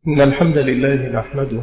إن الحمد لله نحمده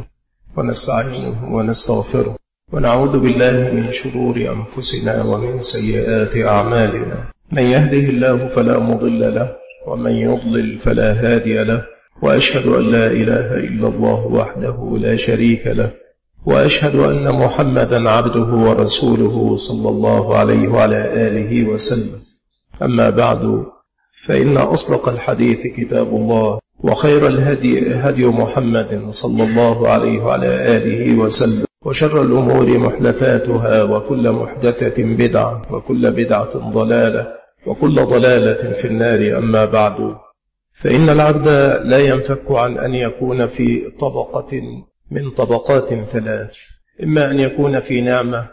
ونستعينه ونستغفره ونعوذ بالله من شرور أنفسنا ومن سيئات أعمالنا. من يهده الله فلا مضل له ومن يضلل فلا هادي له، وأشهد أن لا إله إلا الله وحده لا شريك له، وأشهد أن محمدا عبده ورسوله صلى الله عليه وعلى آله وسلم. أما بعد، فإن أصدق الحديث كتاب الله، وخير الهدي هدي محمد صلى الله عليه وعلى آله وسلم، وشر الأمور محدثاتها، وكل محدثة بدعة، وكل بدعة ضلالة، وكل ضلالة في النار. أما بعد، فإن العبد لا ينفك عن أن يكون في طبقة من طبقات ثلاث: إما أن يكون في نعمة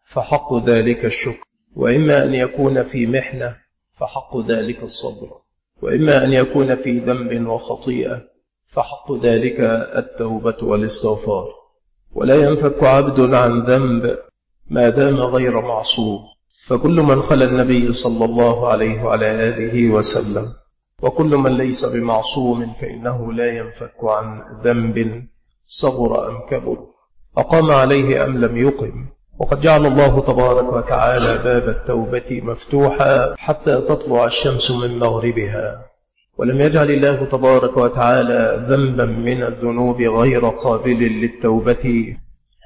فحق ذلك الشكر، وإما أن يكون في محنة فحق ذلك الصبر، وإما أن يكون في ذنب وخطيئة فحق ذلك التوبة والاستغفار. ولا ينفك عبد عن ذنب ما دام غير معصوم، فكل من خلا النبي صلى الله عليه وعلى آله وسلم، وكل من ليس بمعصوم فإنه لا ينفك عن ذنب صغر أم كبر، أقام عليه أم لم يقم. وقد جعل الله تبارك وتعالى باب التوبة مفتوحا حتى تطلع الشمس من مغربها، ولم يجعل الله تبارك وتعالى ذنبا من الذنوب غير قابل للتوبة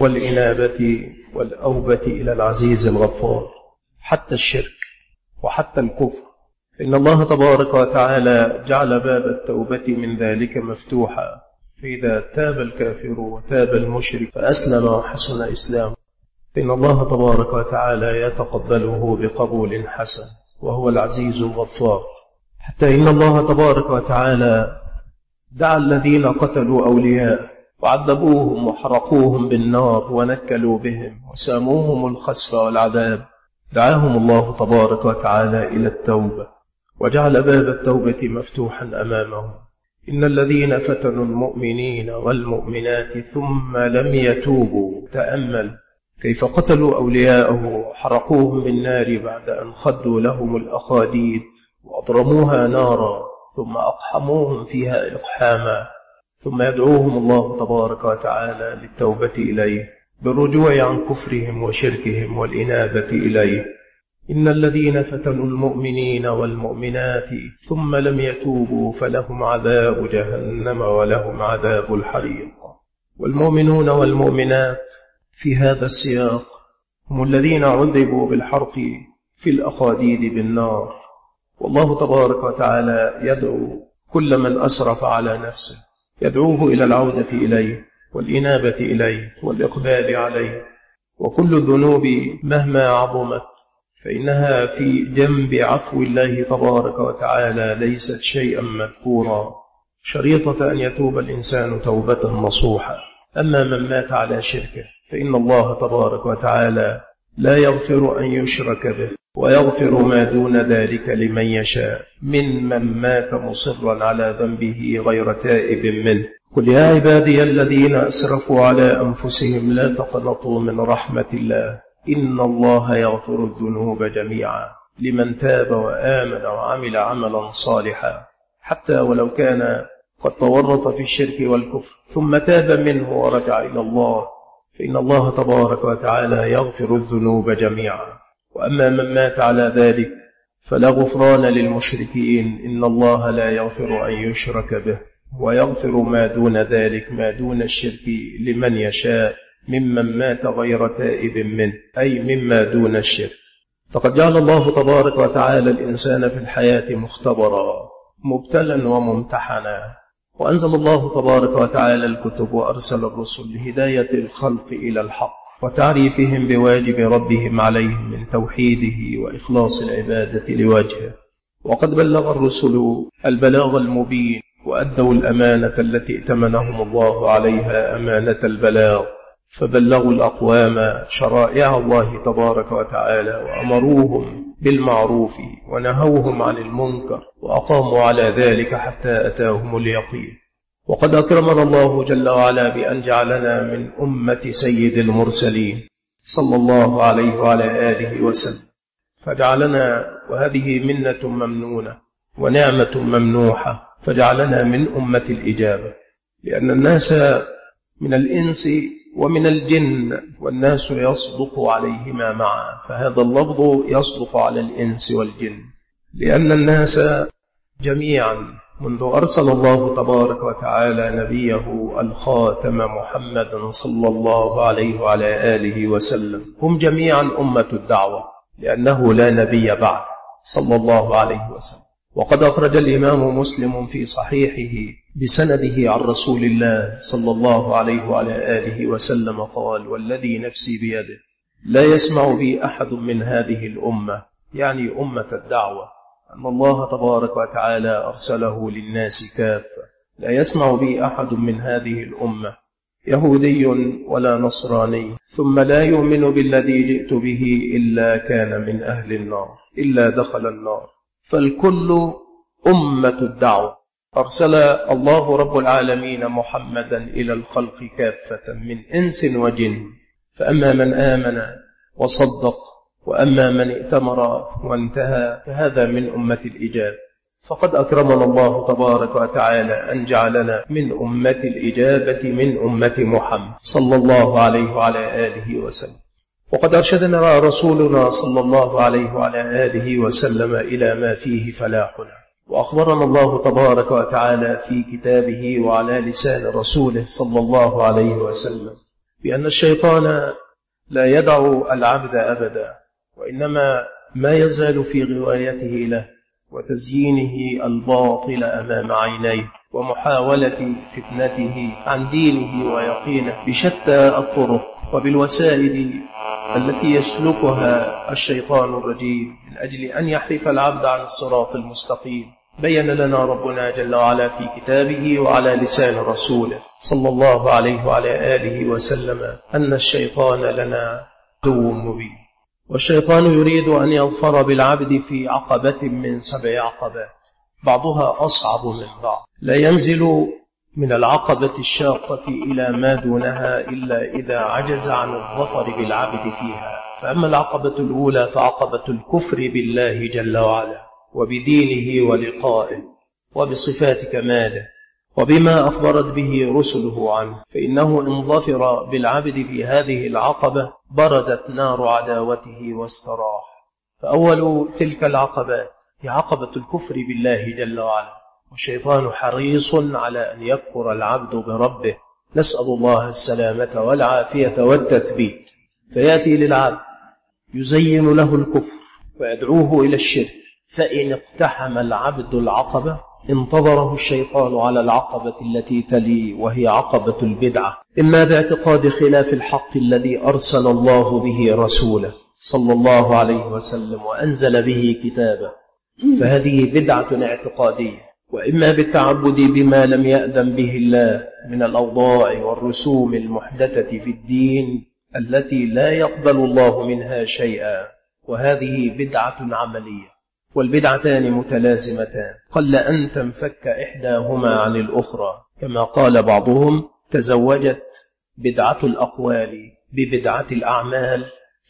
والإنابة والأوبة إلى العزيز الغفار، حتى الشرك وحتى الكفر، فإن الله تبارك وتعالى جعل باب التوبة من ذلك مفتوحا. فإذا تاب الكافر وتاب المشرك فأسلم وحسن إسلامه، فإن الله تبارك وتعالى يتقبله بقبول حسن، وهو العزيز الغفار. حتى إن الله تبارك وتعالى دعا الذين قتلوا أولياء وعذبوهم وحرقوهم بالنار ونكلوا بهم وساموهم الخسف والعذاب، دعاهم الله تبارك وتعالى إلى التوبة، وجعل باب التوبة مفتوحا أمامهم. إن الذين فتنوا المؤمنين والمؤمنات ثم لم يتوبوا، تأمل كيف قتلوا أولياءه، حرقوهم بالنار بعد أن خدوا لهم الأخاديد وأضرموها نارا، ثم أقحموهم فيها إقحاما، ثم يدعوهم الله تبارك وتعالى للتوبة إليه بالرجوع عن كفرهم وشركهم والإنابة إليه. إن الذين فتنوا المؤمنين والمؤمنات ثم لم يتوبوا فلهم عذاب جهنم ولهم عذاب الحريق. والمؤمنون والمؤمنات في هذا السياق هم الذين عذبوا بالحرق في الأخاديد بالنار. والله تبارك وتعالى يدعو كل من أسرف على نفسه، يدعوه إلى العودة إليه والإنابة إليه والإقبال عليه. وكل الذنوب مهما عظمت فإنها في جنب عفو الله تبارك وتعالى ليست شيئا مذكورا، شريطة أن يتوب الإنسان توبة نصوحا. أما من مات على شركه فإن الله تبارك وتعالى لا يغفر أن يشرك به، ويغفر ما دون ذلك لمن يشاء من مات مصرا على ذنبه غير تائب منه. قل يا عبادي الذين أسرفوا على أنفسهم لا تقنطوا من رحمة الله، إن الله يغفر الذنوب جميعا، لمن تاب وآمن وعمل عملا صالحا، حتى ولو كان قد تورط في الشرك والكفر ثم تاب منه ورجع إلى الله، فإن الله تبارك وتعالى يغفر الذنوب جميعا. وأما من مات على ذلك فلا غفران للمشركين، إن الله لا يغفر أن يشرك به، ويغفر ما دون ذلك ما دون الشرك لمن يشاء ممن مات غير تائب منه، أي مما دون الشرك. فقد جعل الله تبارك وتعالى الإنسان في الحياة مختبرا مبتلا وممتحنا، وأنزل الله تبارك وتعالى الكتب وأرسل الرسل لهداية الخلق إلى الحق وتعريفهم بواجب ربهم عليهم من توحيده وإخلاص العبادة لوجهه. وقد بلغ الرسل البلاغ المبين، وأدوا الأمانة التي ائتمنهم الله عليها أمانة البلاغ، فبلغوا الأقوام شرائع الله تبارك وتعالى، وأمروهم بالمعروف ونهوهم عن المنكر، وأقاموا على ذلك حتى أتاهم اليقين. وقد أكرمنا الله جل وعلا بأن جعلنا من أمة سيد المرسلين صلى الله عليه وعلى آله وسلم، فجعلنا، وهذه منة ممنونة ونعمة ممنوحة، فجعلنا من أمة الإجابة. لأن الناس من الإنس ومن الجن، والناس يصدق عليهما معا، فهذا اللفظ يصدق على الإنس والجن، لأن الناس جميعا منذ أرسل الله تبارك وتعالى نبيه الخاتم محمد صلى الله عليه وعلى آله وسلم هم جميعا أمة الدعوة، لأنه لا نبي بعد صلى الله عليه وسلم. وقد أخرج الإمام مسلم في صحيحه بسنده عن رسول الله صلى الله عليه وعلى آله وسلم قال: والذي نفسي بيده لا يسمع بي أحد من هذه الأمة، يعني أمة الدعوة، أن الله تبارك وتعالى أرسله للناس كافة، لا يسمع بي أحد من هذه الأمة يهودي ولا نصراني ثم لا يؤمن بالذي جئت به إلا كان من أهل النار، إلا دخل النار. فالكل أمة الدعوة. أرسل الله رب العالمين محمدا إلى الخلق كافة من إنس وجن، فأما من آمن وصدق وأما من ائتمر وانتهى فهذا من أمة الإجابة. فقد أكرمنا الله تبارك وتعالى أن جعلنا من أمة الإجابة، من أمة محمد صلى الله عليه وعلى آله وسلم. وقد أرشدنا رسولنا صلى الله عليه وعلى آله وسلم إلى ما فيه فلاحنا، وأخبرنا الله تبارك وتعالى في كتابه وعلى لسان رسوله صلى الله عليه وسلم بأن الشيطان لا يدع العبد أبدا، وإنما ما يزال في غوايته له وتزيينه الباطل أمام عينيه ومحاولة فتنته عن دينه ويقينه بشتى الطرق وبالوسائل التي يسلكها الشيطان الرجيم من أجل أن يحرف العبد عن الصراط المستقيم. بين لنا ربنا جل وعلا في كتابه وعلى لسان رسوله صلى الله عليه وعلى آله وسلم أن الشيطان لنا عدو مبين، والشيطان يريد أن يظفر بالعبد في عقبة من 7 عقبات، بعضها أصعب من بعض، لا ينزل من العقبة الشاقة إلى ما دونها إلا إذا عجز عن الظفر بالعبد فيها. فأما العقبة الأولى فعقبة الكفر بالله جل وعلا وبدينه ولقائه وبصفات كماله وبما أخبرت به رسله عنه، فإنه إن ظفر بالعبد في هذه العقبة بردت نار عداوته واستراح. فأول تلك العقبات هي عقبة الكفر بالله جل وعلا، والشيطان حريص على أن يكفر العبد بربه، نسأل الله السلامة والعافية والتثبيت. فيأتي للعبد يزين له الكفر ويدعوه إلى الشرك، فإن اقتحم العبد العقبة انتظره الشيطان على العقبة التي تلي، وهي عقبة البدعة، إما باعتقاد خلاف الحق الذي أرسل الله به رسوله صلى الله عليه وسلم وأنزل به كتابه، فهذه بدعة اعتقادية، وإما بالتعبد بما لم يأذن به الله من الأوضاع والرسوم المحدثة في الدين التي لا يقبل الله منها شيئا، وهذه بدعة عملية. والبدعتان متلازمتان، قل أن تنفك إحداهما عن الأخرى، كما قال بعضهم: تزوجت بدعة الأقوال ببدعة الأعمال،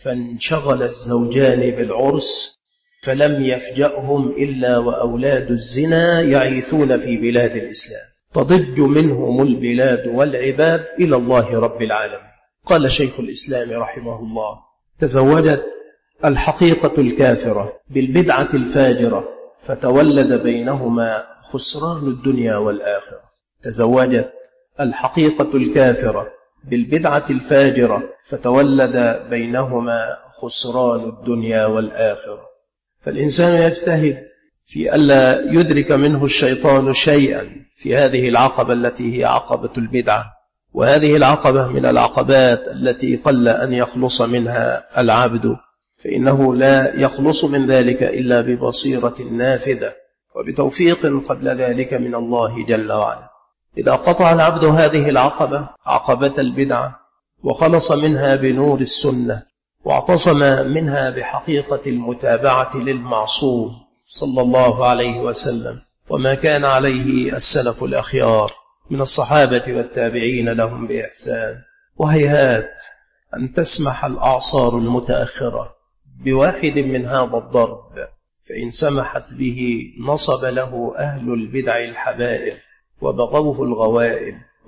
فانشغل الزوجان بالعرس فلم يفجأهم إلا وأولاد الزنا يعيثون في بلاد الإسلام، تضج منهم البلاد والعباد إلى الله رب العالمين. قال شيخ الإسلام رحمه الله: تزوجت الحقيقة الكافرة بالبدعة الفاجرة فتولد بينهما خسران الدنيا والآخرة. تزوجت الحقيقة الكافرة بالبدعة الفاجرة فتولد بينهما خسران الدنيا والآخرة. فالإنسان يجتهد في ألا يدرك منه الشيطان شيئا في هذه العقبة التي هي عقبة البدعة، وهذه العقبة من العقبات التي قل أن يخلص منها العبد، فإنه لا يخلص من ذلك إلا ببصيرة نافذة وبتوفيق قبل ذلك من الله جل وعلا. إذا قطع العبد هذه العقبة، عقبة البدعة، وخلص منها بنور السنة، واعتصم منها بحقيقة المتابعة للمعصوم صلى الله عليه وسلم وما كان عليه السلف الأخيار من الصحابة والتابعين لهم بإحسان، وهيهات أن تسمح الأعصار المتأخرة بواحد من هذا الضرب، فإن سمحت به نصب له أهل البدع الحبائل وبغوه الغوائل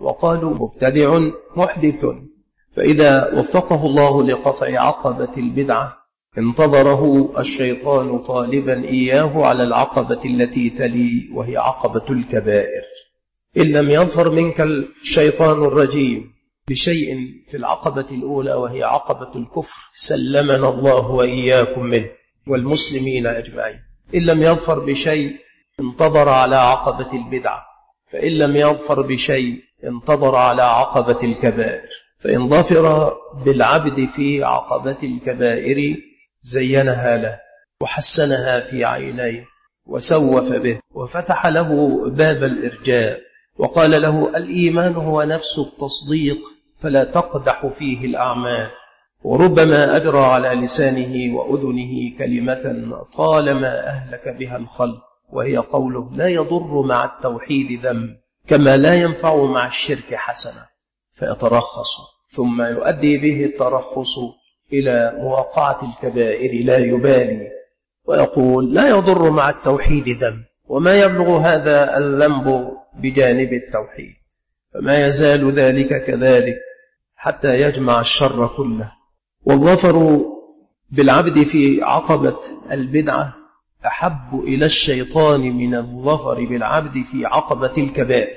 وقالوا مبتدع محدث. فإذا وفقه الله لقطع عقبة البدعة انتظره الشيطان طالبا إياه على العقبة التي تلي وهي عقبة الكبائر. إن لم يظهر منك الشيطان الرجيم بشيء في العقبة الأولى وهي عقبة الكفر سلمنا الله وإياكم منه والمسلمين أجمعين. إن لم يظهر بشيء انتظر على عقبة البدعة، فإن لم يظهر بشيء انتظر على عقبة الكبائر. فإن ظفر بالعبد في عقبة الكبائر زينها له وحسنها في عينيه وسوف به وفتح له باب الإرجاء وقال له الإيمان هو نفس التصديق فلا تقدح فيه الأعمال. وربما أجرى على لسانه وأذنه كلمة طالما أهلك بها الخلق، وهي قوله لا يضر مع التوحيد ذنب كما لا ينفع مع الشرك حسنة، فيترخص ثم يؤدي به الترخص إلى مواقعة الكبائر لا يبالي، ويقول لا يضر مع التوحيد ذنب، وما يبلغ هذا الذنب بجانب التوحيد، فما يزال ذلك كذلك حتى يجمع الشر كله. والظفر بالعبد في عقبة البدعة أحب إلى الشيطان من الظفر بالعبد في عقبة الكبائر.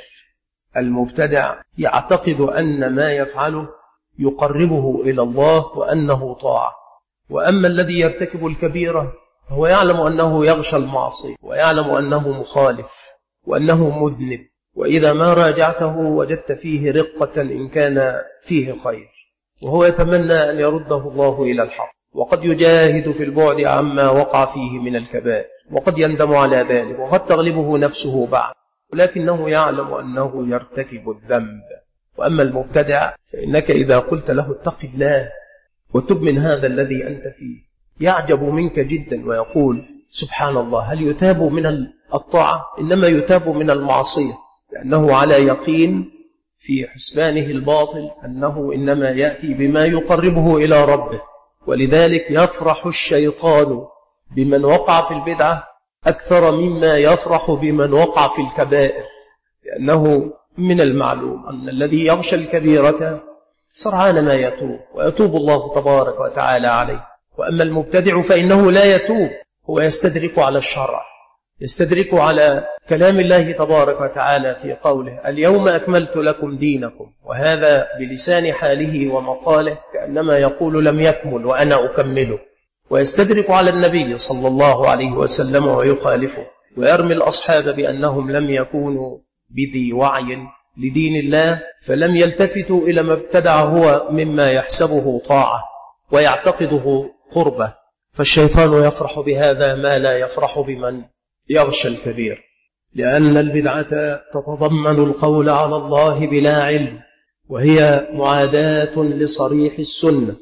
المبتدع يعتقد أن ما يفعله يقربه إلى الله وأنه طاعة، وأما الذي يرتكب الكبيرة هو يعلم أنه يغشى المعصية ويعلم أنه مخالف وأنه مذنب، وإذا ما راجعته وجدت فيه رقة إن كان فيه خير، وهو يتمنى أن يرده الله إلى الحق، وقد يجاهد في البعد عما وقع فيه من الكبائر، وقد يندم على ذلك، وقد تغلبه نفسه بعد، ولكنه يعلم أنه يرتكب الذنب. وأما المبتدع فإنك إذا قلت له اتق الله وتب من هذا الذي أنت فيه يعجب منك جدا ويقول سبحان الله هل يتاب من الطاعة؟ إنما يتاب من المعصية، لأنه على يقين في حسبانه الباطل أنه إنما يأتي بما يقربه إلى ربه. ولذلك يفرح الشيطان بمن وقع في البدعة أكثر مما يفرح بمن وقع في الكبائر، لأنه من المعلوم أن الذي يغشى الكبيرة سرعان ما يتوب ويتوب الله تبارك وتعالى عليه. وأما المبتدع فإنه لا يتوب، هو يستدرك على الشرع، يستدرك على كلام الله تبارك وتعالى في قوله اليوم أكملت لكم دينكم، وهذا بلسان حاله ومقاله كأنما يقول لم يكمل وأنا أكمله، ويستدرك على النبي صلى الله عليه وسلم ويخالفه، ويرمي الأصحاب بأنهم لم يكونوا بذي وعي لدين الله فلم يلتفتوا إلى ما ابتدع هو مما يحسبه طاعة ويعتقده قربة. فالشيطان يفرح بهذا ما لا يفرح بمن يغشى الكبير، لأن البدعة تتضمن القول على الله بلا علم، وهي معاداة لصريح السنة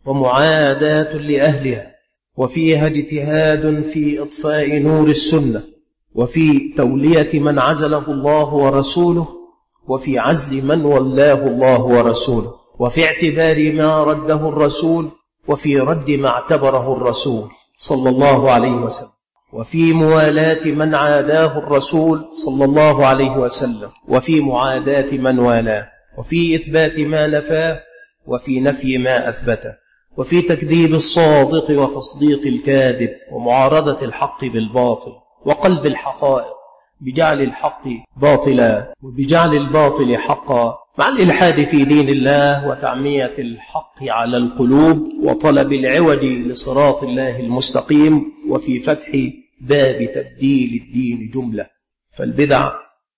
ومعاداة لأهلها، وفيها اجتهاد في إطفاء نور السنة، وفي تولية من عزله الله ورسوله، وفي عزل من ولاه الله ورسوله، وفي اعتبار ما رده الرسول، وفي رد ما اعتبره الرسول صلى الله عليه وسلم، وفي موالاة من عاداه الرسول صلى الله عليه وسلم، وفي معاداة من والاه، وفي إثبات ما نفاه، وفي نفي ما أثبته، وفي تكذيب الصادق وتصديق الكاذب، ومعارضة الحق بالباطل، وقلب الحقائق بجعل الحق باطلا وبجعل الباطل حقا، مع الإلحاد في دين الله وتعمية الحق على القلوب وطلب العوج لصراط الله المستقيم، وفي فتح باب تبديل الدين جملة. فالبدع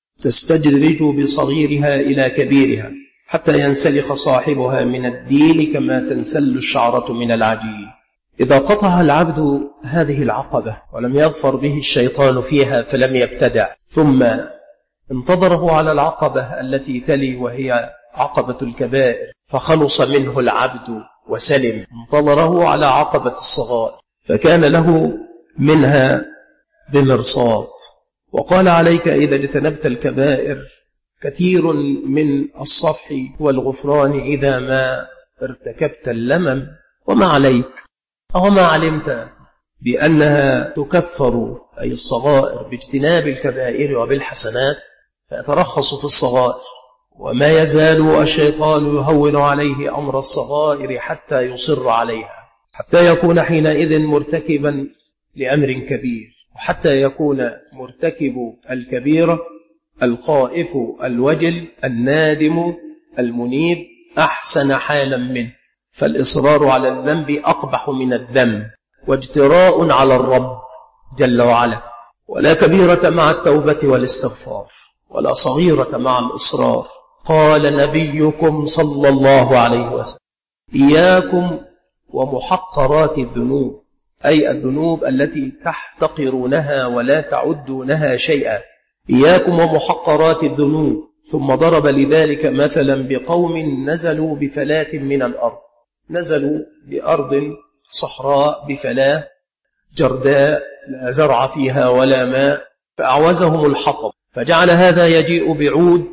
تستدرج بصغيرها إلى كبيرها حتى ينسلخ صاحبها من الدين كما تنسل الشعرة من العجين. إذا قطع العبد هذه العقبة ولم يظفر به الشيطان فيها فلم يبتدع، ثم انتظره على العقبة التي تلي وهي عقبة الكبائر فخلص منه العبد وسلم، انتظره على عقبة الصغائر فكان له منها بمرصاد. وقال عليك إذا اجتنبت الكبائر كثير من الصفح والغفران إذا ما ارتكبت اللمم، وما عليك أو ما علمت بأنها تكفر أي الصغائر باجتناب الكبائر وبالحسنات، فيترخص في الصغائر وما يزال الشيطان يهون عليه أمر الصغائر حتى يصر عليها، حتى يكون حينئذ مرتكبا لأمر كبير، وحتى يكون مرتكب الكبيرة الخائف الوجل النادم المنيب أحسن حالا منه. فالإصرار على الذنب أقبح من الذنب، واجتراء على الرب جل وعلا. ولا كبيرة مع التوبة والاستغفار، ولا صغيرة مع الإصرار. قال نبيكم صلى الله عليه وسلم: إياكم ومحقرات الذنوب، أي الذنوب التي تحتقرونها ولا تعدونها شيئا. إياكم ومحقرات الذنوب. ثم ضرب لذلك مثلا بقوم نزلوا بفلاة من الأرض، نزلوا بأرض صحراء بفلاة جرداء لا زرع فيها ولا ماء، فأعوزهم الحطب، فجعل هذا يجيء بعود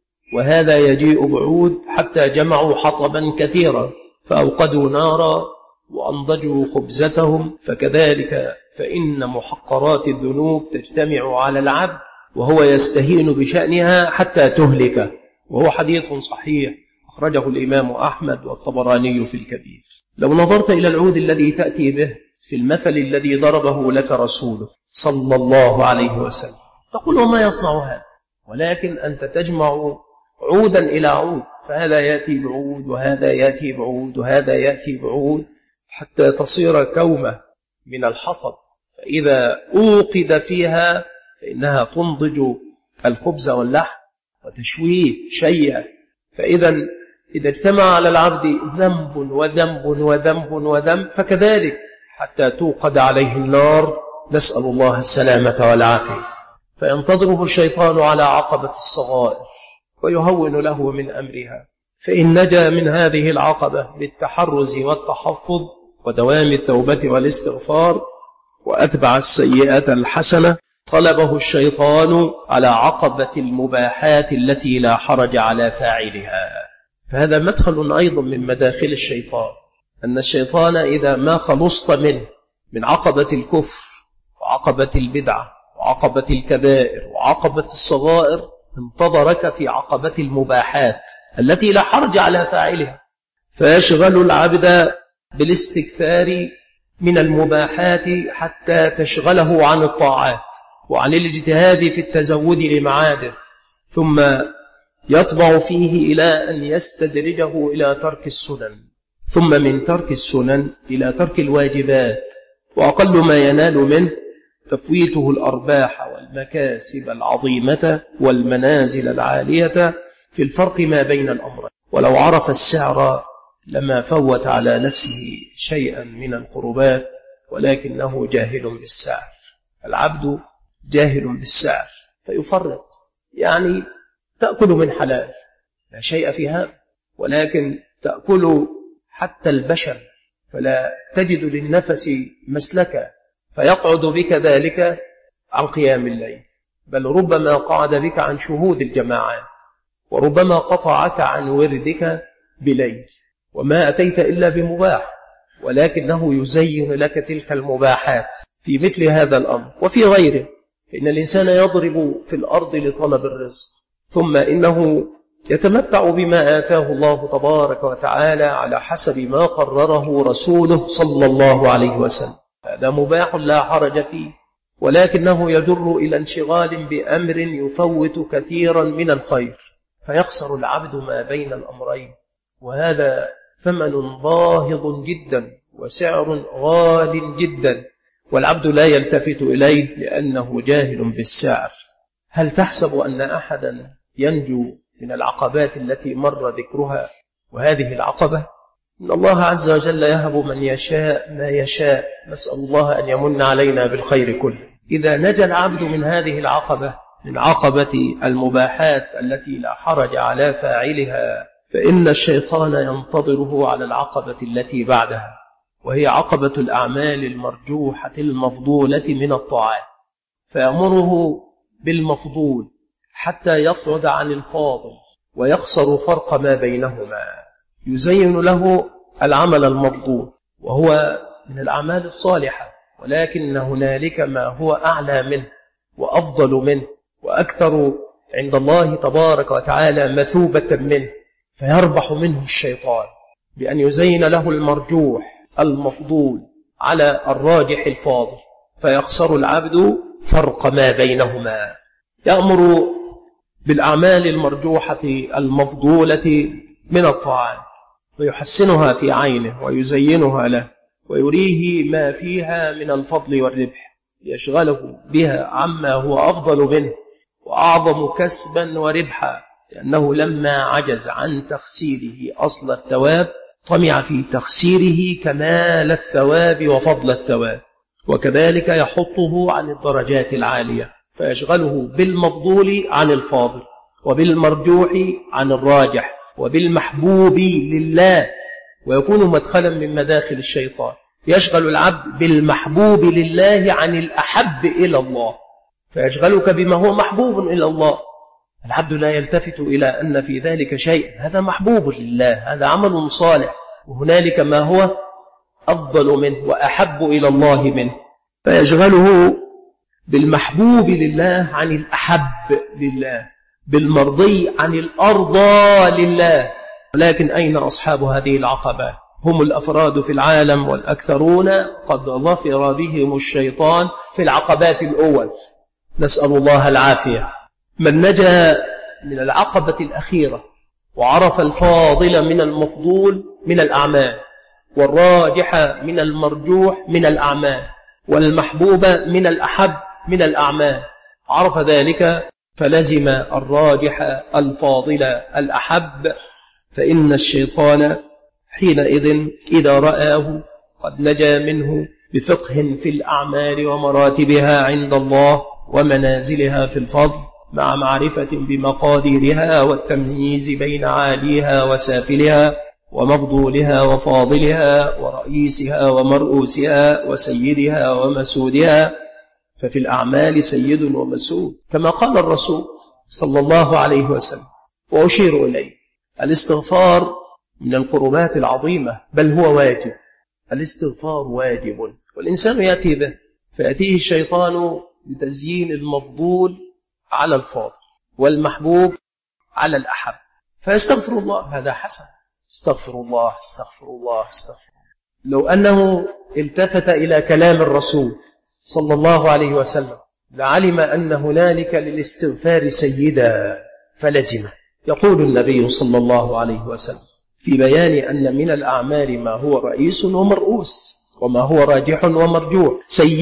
وهذا يجيء بعود حتى جمعوا حطبا كثيرا، فأوقدوا نارا وأنضجوا خبزتهم. فكذلك فإن محقرات الذنوب تجتمع على العبد وهو يستهين بشأنها حتى تهلك، وهو حديث صحيح أخرجه الإمام أحمد والطبراني في الكبير. لو نظرت إلى العود الذي تأتي به في المثل الذي ضربه لك رسوله صلى الله عليه وسلم، تقول وما يصنع هذا؟ ولكن أنت تجمع عودا إلى عود، فهذا يأتي بعود وهذا يأتي بعود وهذا يأتي بعود حتى تصير كومة من الحطب، فإذا أوقد فيها فإنها تنضج الخبز واللحم وتشويه شيئا. فإذا اجتمع على العبد ذنب وذنب وذنب وذنب فكذلك حتى توقد عليه النار، نسأل الله السلامة والعافية. فينتظره الشيطان على عقبة الصغائر ويهون له من أمرها، فإن نجا من هذه العقبة بالتحرز والتحفظ ودوام التوبة والاستغفار وأتبع السيئة الحسنة، طلبه الشيطان على عقبة المباحات التي لا حرج على فاعلها. فهذا مدخل أيضا من مداخل الشيطان، أن الشيطان إذا ما خلصت منه من عقبة الكفر وعقبة البدعة وعقبة الكبائر وعقبة الصغائر، انتظرك في عقبة المباحات التي لا حرج على فاعلها، فيشغل العبد بالاستكثار من المباحات حتى تشغله عن الطاعات وعن الاجتهاد في التزود لمعاده، ثم يطبع فيه إلى أن يستدرجه إلى ترك السنن، ثم من ترك السنن إلى ترك الواجبات، وأقل ما ينال منه تفويته الأرباح والمكاسب العظيمة والمنازل العالية في الفرق ما بين الأمرين. ولو عرف السعر لما فوت على نفسه شيئا من القربات، ولكنه جاهل بالسعر. العبد جاهل بالسعر فيفرط، يعني تأكل من حلال لا شيء في هذا، ولكن تأكل حتى البشر فلا تجد للنفس مسلكا، فيقعد بك ذلك عن قيام الليل، بل ربما قعد بك عن شهود الجماعات، وربما قطعك عن وردك بليل، وما أتيت إلا بمباح، ولكنه يزين لك تلك المباحات في مثل هذا الأمر وفي غيره. فإن الإنسان يضرب في الأرض لطلب الرزق، ثم إنه يتمتع بما آتاه الله تبارك وتعالى على حسب ما قرره رسوله صلى الله عليه وسلم. هذا مباح لا حرج فيه، ولكنه يجر إلى انشغال بأمر يفوت كثيرا من الخير، فيخسر العبد ما بين الأمرين، وهذا ثمن باهظ جدا وسعر غال جدا، والعبد لا يلتفت إليه لأنه جاهل بالسعر. هل تحسب أن أحدا ينجو من العقبات التي مر ذكرها؟ وهذه العقبة إن الله عز وجل يهب من يشاء ما يشاء، نسأل الله أن يمن علينا بالخير كله. إذا نجا العبد من هذه العقبة، من عقبة المباحات التي لا حرج على فاعلها، فإن الشيطان ينتظره على العقبة التي بعدها، وهي عقبة الأعمال المرجوحة المفضولة من الطاعات، فيأمره بالمفضول حتى يصعد عن الفاضل ويخسر فرق ما بينهما، يزين له العمل المفضول وهو من الأعمال الصالحة، ولكن هنالك ما هو أعلى منه وأفضل منه وأكثر عند الله تبارك وتعالى مثوبة منه، فيربح منه الشيطان بأن يزين له المرجوح المفضول على الراجح الفاضل، فيخسر العبد فرق ما بينهما. يأمر بالأعمال المرجوحة المفضولة من الطاعات ويحسنها في عينه ويزينها له ويريه ما فيها من الفضل والربح، يشغله بها عما هو أفضل منه وأعظم كسبا وربحا، لأنه لما عجز عن تخسيره أصل الثواب طمع في تخسيره كمال الثواب وفضل الثواب، وكذلك يحطه عن الدرجات العالية فيشغله بالمفضول عن الفاضل، وبالمرجوح عن الراجح، وبالمحبوب لله، ويكون مدخلا من مداخل الشيطان. يشغل العبد بالمحبوب لله عن الأحب إلى الله، فيشغلك بما هو محبوب إلى الله. العبد لا يلتفت إلى أن في ذلك شيء، هذا محبوب لله، هذا عمل صالح، وهنالك ما هو أفضل منه وأحب إلى الله منه، فيشغله بالمحبوب لله عن الأحب لله، بالمرضي عن الأرضى لله. ولكن أين أصحاب هذه العقبة؟ هم الأفراد في العالم، والأكثرون قد ظفر بهم الشيطان في العقبات الأول، نسأل الله العافية. من نجا من العقبة الأخيرة وعرف الفاضل من المفضول من الأعمال، والراجح من المرجوح من الأعمال، والمحبوب من الأحب من الأعمال، عرف ذلك فلزم الراجح الفاضل الأحب، فإن الشيطان حينئذ إذا رآه قد نجا منه بفقه في الأعمال ومراتبها عند الله ومنازلها في الفضل، مع معرفة بمقاديرها والتمييز بين عاليها وسافلها ومفضولها وفاضلها ورئيسها ومرؤوسها وسيدها ومسودها، ففي الأعمال سيد ومسود كما قال الرسول صلى الله عليه وسلم. وأشير إليه الاستغفار من القربات العظيمة، بل هو واجب. الاستغفار واجب، والإنسان يأتي به، فيأتيه الشيطان بتزيين المفضول على الفاضل والمحبوب على الأحب، فيستغفر الله، هذا حسن، استغفر الله استغفر الله استغفر الله. لو أنه التفت إلى كلام الرسول صلى الله عليه وسلم لعلم أن هنالك للاستغفار سيدا فلزمه. يقول النبي صلى الله عليه وسلم في بيان أن من الأعمال ما هو رئيس ومرؤوس وما هو راجح ومرجوح.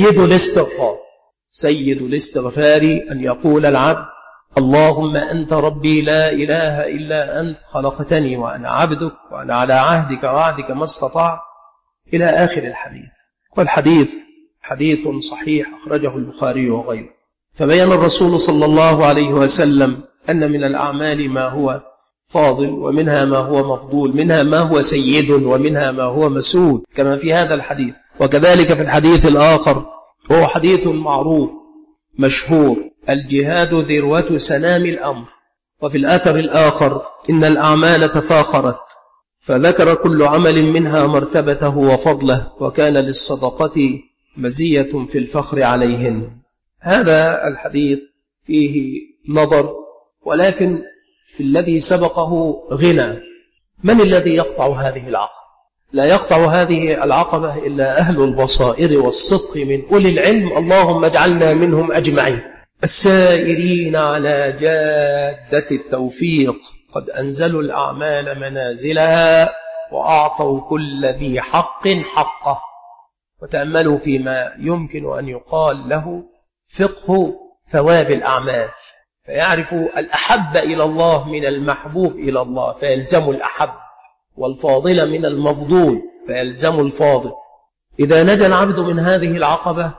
سيد الاستغفار أن يقول العبد: اللهم أنت ربي لا إله إلا أنت، خلقتني وأنا عبدك وأنا على عهدك ووعدك ما استطعت، إلى آخر الحديث. والحديث حديث صحيح أخرجه البخاري وغيره. فبين الرسول صلى الله عليه وسلم أن من الأعمال ما هو فاضل، ومنها ما هو مفضول، منها ما هو سيد، ومنها ما هو مسود، كما في هذا الحديث. وكذلك في الحديث الآخر، وهو حديث معروف مشهور: الجهاد ذروة سنام الأمر. وفي الأثر الآخر: إن الأعمال تفاخرت، فذكر كل عمل منها مرتبته وفضله، وكان للصدقة مزية في الفخر عليهن. هذا الحديث فيه نظر، ولكن في الذي سبقه غنى. من الذي يقطع هذه العقبة؟ لا يقطع هذه العقبة إلا أهل البصائر والصدق من أولي العلم، اللهم اجعلنا منهم أجمعين، السائرين على جادة التوفيق، قد أنزلوا الأعمال منازلها وأعطوا كل ذي حق حقه. وتأملوا فيما يمكن أن يقال له فقه ثواب الأعمال، فيعرف الأحب إلى الله من المحبوب إلى الله فيلزم الأحب، والفاضل من المفضول فيلزم الفاضل. إذا نجا العبد من هذه العقبة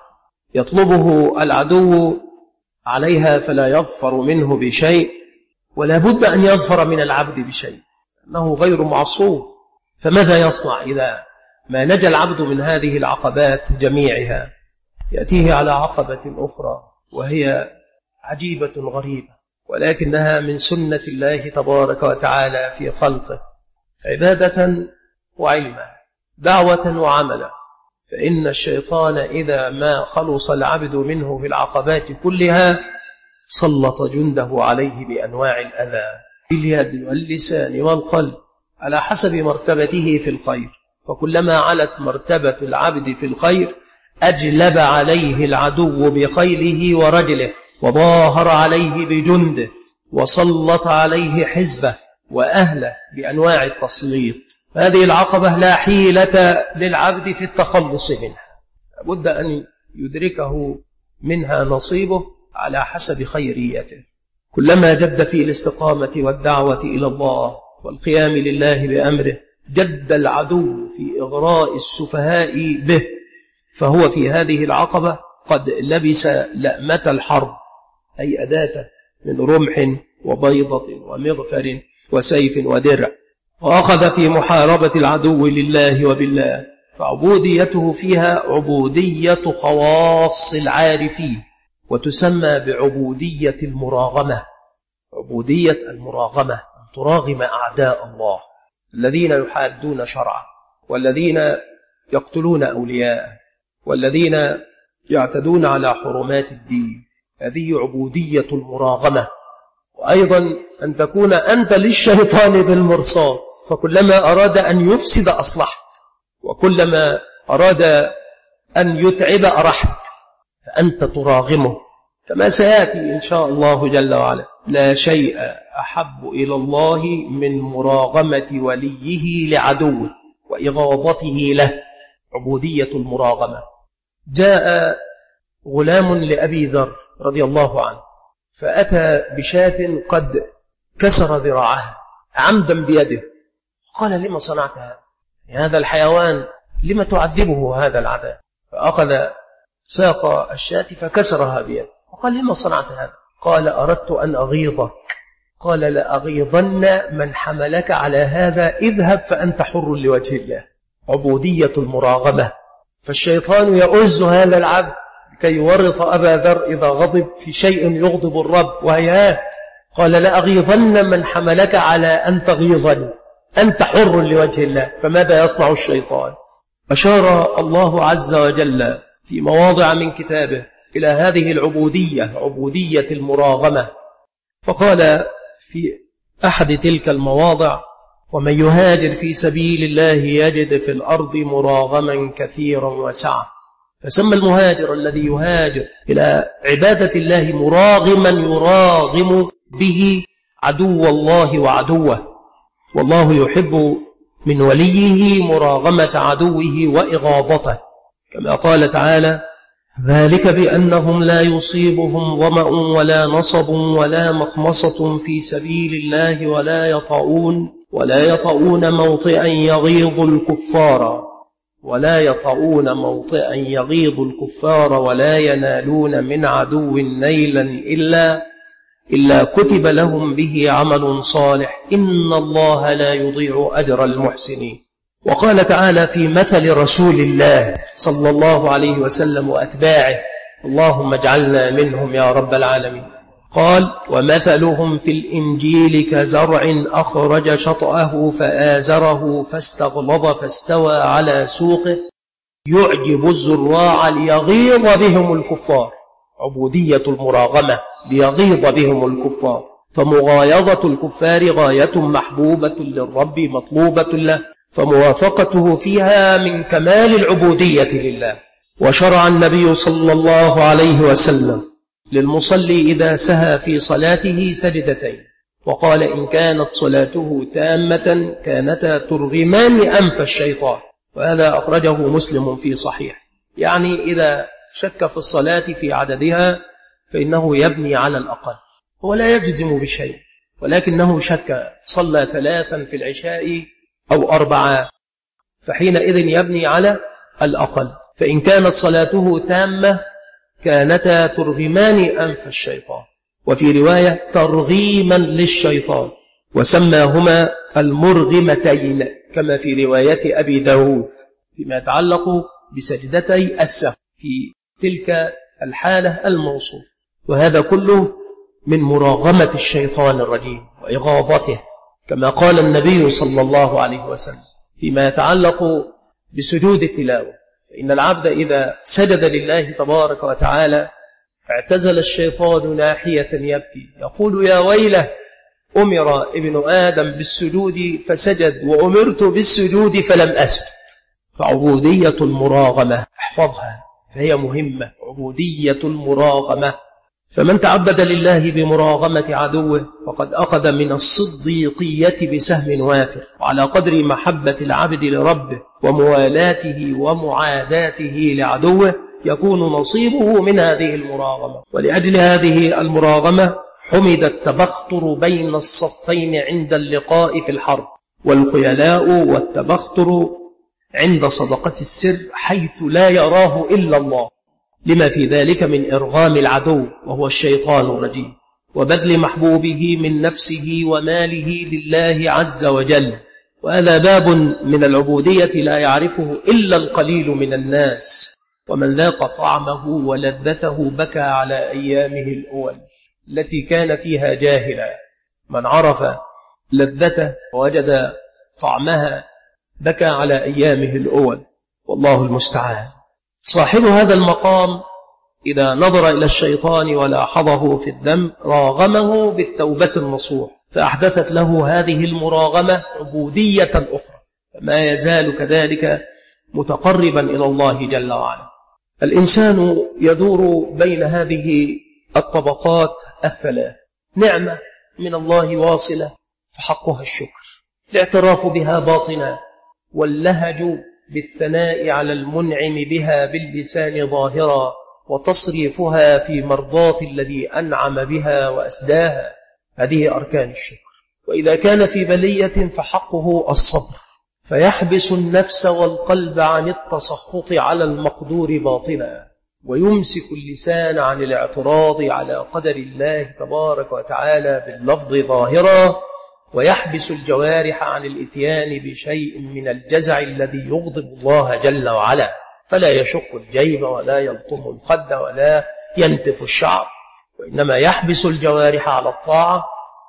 يطلبه العدو عليها فلا يظفر منه بشيء، ولا بد أن يظفر من العبد بشيء، أنه غير معصوم. فماذا يصنع إذا ما نجا العبد من هذه العقبات جميعها؟ يأتيه على عقبة أخرى وهي عجيبة غريبة، ولكنها من سنة الله تبارك وتعالى في خلقه: عبادة وعلما، دعوة وعملا. فإن الشيطان إذا ما خلص العبد منه في العقبات كلها سلط جنده عليه بأنواع الأذى باليد واللسان والقلب على حسب مرتبته في الخير، فكلما علت مرتبة العبد في الخير أجلب عليه العدو بخيله ورجله، وظاهر عليه بجنده، وسلط عليه حزبه وأهله بأنواع التسليط. هذه العقبة لا حيلة للعبد في التخلص منها، لابد أن يدركه منها نصيبه على حسب خيريته. كلما جد في الاستقامة والدعوة إلى الله والقيام لله بأمره جد العدو في إغراء السفهاء به، فهو في هذه العقبة قد لبس لأمة الحرب، أي أداة من رمح وبيضة ومغفر وسيف ودرع، وأخذ في محاربة العدو لله وبالله، فعبوديته فيها عبودية خواص العارفين، وتسمى بعبودية المراغمة. عبودية المراغمة أن تراغم أعداء الله الذين يحادون شرعه، والذين يقتلون أولياءه، والذين يعتدون على حرمات الدين. هذه عبودية المراغمة. وأيضا أن تكون أنت للشيطان بالمرصاد، فكلما أراد أن يفسد أصلحت، وكلما أراد أن يتعب أرحت، فأنت تراغمه، كما سيأتي إن شاء الله جل وعلا. لا شيء أحب إلى الله من مراغمة وليه لعدوه وإغاظته له، عبودية المراغمة. جاء غلام لأبي ذر رضي الله عنه، فأتى بشاة قد كسر ذراعها عمدا بيده، قال: لما صنعت هذا الحيوان؟ لما تعذبه هذا العذاب؟ فأخذ ساق الشاة فكسرها بيده، وقال: لما صنعت هذا؟ قال: أردت أن أغيظك. قال: لأغيظن من حملك على هذا، اذهب فأنت حر لوجه الله. عبودية المراغمة. فالشيطان يؤز هذا العبد كي يورط أبا ذر إذا غضب في شيء يغضب الرب، وهيات قال: لأغيظن من حملك على أن تغيظني، أنت حر لوجه الله. فماذا يصنع الشيطان؟ أشار الله عز وجل في مواضع من كتابه إلى هذه العبودية، عبودية المراغمة، فقال في أحد تلك المواضع: ومن يهاجر في سبيل الله يجد في الأرض مراغما كثيرا وسعة. فسمى المهاجر الذي يهاجر إلى عبادة الله مراغما يراغم به عدو الله وعدوه، والله يحب من وليه مراغمة عدوه وإغاظته، كما قال تعالى: ذلك بأنهم لا يصيبهم ظمأ ولا نصب ولا مخمصة في سبيل الله ولا يطؤون موطئا يغيظ الكفار ولا ينالون من عدو نيلا إلا كتب لهم به عمل صالح إن الله لا يضيع أجر المحسنين. وقال تعالى في مثل رسول الله صلى الله عليه وسلم وأتباعه، اللهم اجعلنا منهم يا رب العالمين، قال: ومثلهم في الإنجيل كزرع أخرج شطأه فآزره فاستغلظ فاستوى على سوقه يعجب الزراع ليغيظ بهم الكفار. عبودية المراغمة، ليغيظ بهم الكفار. فمغايظة الكفار غاية محبوبة للرب مطلوبة له، فموافقته فيها من كمال العبودية لله. وشرع النبي صلى الله عليه وسلم للمصلي إذا سهى في صلاته سجدتين، وقال: إن كانت صلاته تامة كانتا ترغمان أنف الشيطان. وهذا أخرجه مسلم في صحيح. يعني إذا شك في الصلاة في عددها فإنه يبني على الأقل، هو لا يجزم بشيء، ولكنه شك، صلى 3 في العشاء أو 4، فحينئذ يبني على الأقل. فإن كانت صلاته تامة كانتا ترغمان أنف الشيطان، وفي رواية ترغيما للشيطان، وسماهما المرغمتين كما في رواية أبي داود فيما يتعلق بسجدتي السهو في تلك الحالة الموصوف. وهذا كله من مراغمة الشيطان الرجيم وإغاظته، كما قال النبي صلى الله عليه وسلم فيما يتعلق بسجود التلاوة: فإن العبد إذا سجد لله تبارك وتعالى اعتزل الشيطان ناحية يبكي يقول يا ويله أمر ابن آدم بالسجود فسجد وأمرت بالسجود فلم أسجد. فعبودية المراغمة احفظها فهي مهمة، عبودية المراغمة. فمن تعبد لله بمراغمة عدوه فقد أخذ من الصديقية بسهم وافر، وعلى قدر محبة العبد لربه وموالاته ومعاداته لعدوه يكون نصيبه من هذه المراغمة. ولأجل هذه المراغمة حمد التبختر بين الصفين عند اللقاء في الحرب، والخيلاء والتبختر عند صدقة السر حيث لا يراه إلا الله، لما في ذلك من إرغام العدو وهو الشيطان الرجيم، وبذل محبوبه من نفسه وماله لله عز وجل. وهذا باب من العبودية لا يعرفه إلا القليل من الناس، ومن ذاق طعمه ولذته بكى على أيامه الأول التي كان فيها جاهلا. من عرف لذته ووجد طعمها بكى على أيامه الأول، والله المستعان. صاحب هذا المقام إذا نظر إلى الشيطان ولاحظه في الذنب راغمه بالتوبة النصوح، فأحدثت له هذه المراغمة عبودية أخرى، فما يزال كذلك متقربا إلى الله جل وعلا. الإنسان يدور بين هذه الطبقات الثلاث: نعمة من الله واصلة فحقها الشكر، الاعتراف بها باطنا، واللهج بالثناء على المنعم بها باللسان ظاهرا، وتصريفها في مرضاة الذي أنعم بها وأسداها. هذه أركان الشكر. وإذا كان في بلية فحقه الصبر، فيحبس النفس والقلب عن التسخط على المقدور باطنا، ويمسك اللسان عن الاعتراض على قدر الله تبارك وتعالى باللفظ ظاهرا، ويحبس الجوارح عن الاتيان بشيء من الجزع الذي يغضب الله جل وعلا، فلا يشق الجيب ولا يلطم الخد ولا ينتف الشعر، وإنما يحبس الجوارح على الطاعة،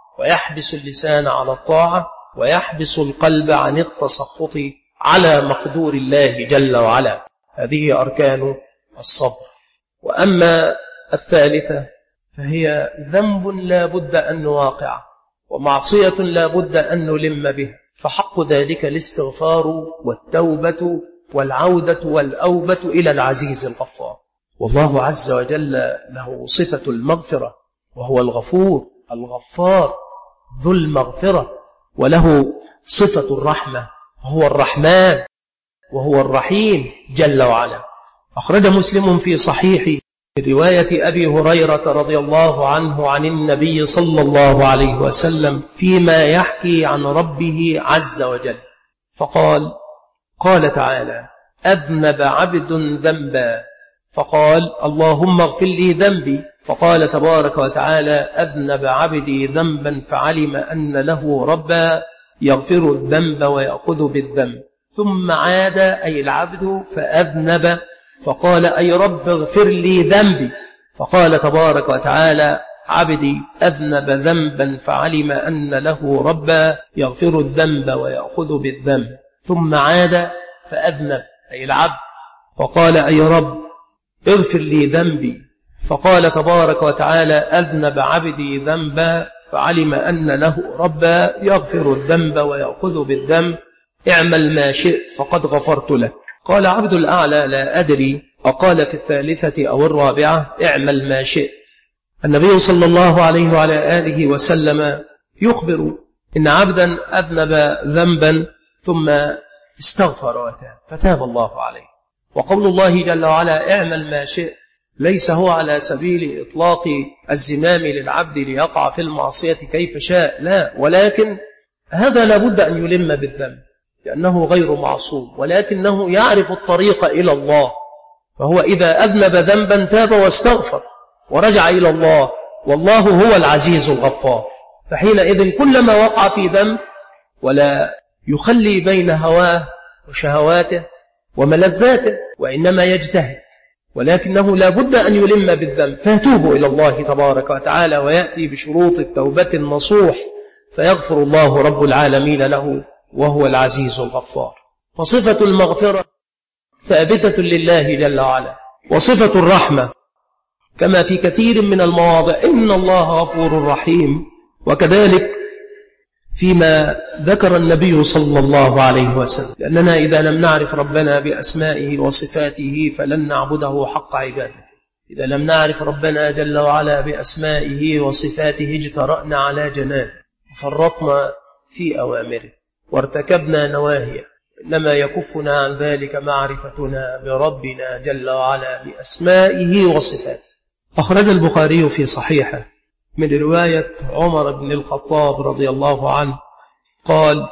ويحبس اللسان على الطاعة، ويحبس القلب عن التسخط على مقدور الله جل وعلا. هذه أركان الصبر. وأما الثالثة فهي ذنب لا بد أن نواقع، ومعصية لا بد أن نلم بها، فحق ذلك الاستغفار والتوبة والعودة والأوبة إلى العزيز الغفار. والله عز وجل له صفة المغفرة، وهو الغفور الغفار ذو المغفرة، وله صفة الرحمة، وهو الرحمن وهو الرحيم جل وعلا. أخرج مسلم في صحيحه رواية أبي هريرة رضي الله عنه عن النبي صلى الله عليه وسلم فيما يحكي عن ربه عز وجل، فقال: قال تعالى: أذنب عبد ذنبا فقال: اللهم اغفر لي ذنبي، فقال تبارك وتعالى: أذنب عبدي ذنبا فعلم أن له ربا يغفر الذنب ويأخذ بالذنب، ثم عاد أي العبد فأذنب فقال: أي رب اغفر لي ذنبي، فقال تبارك وتعالى: عبدي أذنب ذنبا فعلم أن له ربا يغفر الذنب ويأخذ بالذنب، ثم عاد فأذنب أي العبد فقال: أي رب اغفر لي ذنبي، فقال تبارك وتعالى: أذنب عبدي ذنبا فعلم أن له ربا يغفر الذنب ويأخذ بالذنب، اعمل ما شئت فقد غفرت لك. قال عبد الأعلى: لا أدري أقال في الثالثة أو الرابعة اعمل ما شئت. النبي صلى الله عليه وعلى آله وسلم يخبر إن عبدا أذنب ذنبا ثم استغفر وتاب فتاب الله عليه. وقول الله جل وعلا اعمل ما شئت ليس هو على سبيل إطلاق الزمام للعبد ليقع في المعصية كيف شاء، لا، ولكن هذا لابد أن يلم بالذنب لأنه غير معصوم، ولكنه يعرف الطريق إلى الله، فهو إذا أذنب ذنبا تاب واستغفر ورجع إلى الله، والله هو العزيز الغفار. فحينئذ كلما وقع في ذنب ولا يخلي بين هواه وشهواته وملذاته، وإنما يجتهد، ولكنه لا بد أن يلم بالذنب فيتوب إلى الله تبارك وتعالى ويأتي بشروط التوبة النصوح، فيغفر الله رب العالمين له وهو العزيز الغفار. فصفة المغفرة ثابتة لله جل وعلا، وصفة الرحمة كما في كثير من المواضع إن الله غفور رحيم. وكذلك فيما ذكر النبي صلى الله عليه وسلم، لأننا إذا لم نعرف ربنا بأسمائه وصفاته فلن نعبده حق عبادته. إذا لم نعرف ربنا جل وعلا بأسمائه وصفاته اجترأنا على جنابه وفرطنا في أوامره وارتكبنا نواهيه. إنما يكفنا عن ذلك معرفتنا بربنا جل وعلا بأسمائه وصفاته. أخرج البخاري في صحيحه من رواية عمر بن الخطاب رضي الله عنه قال: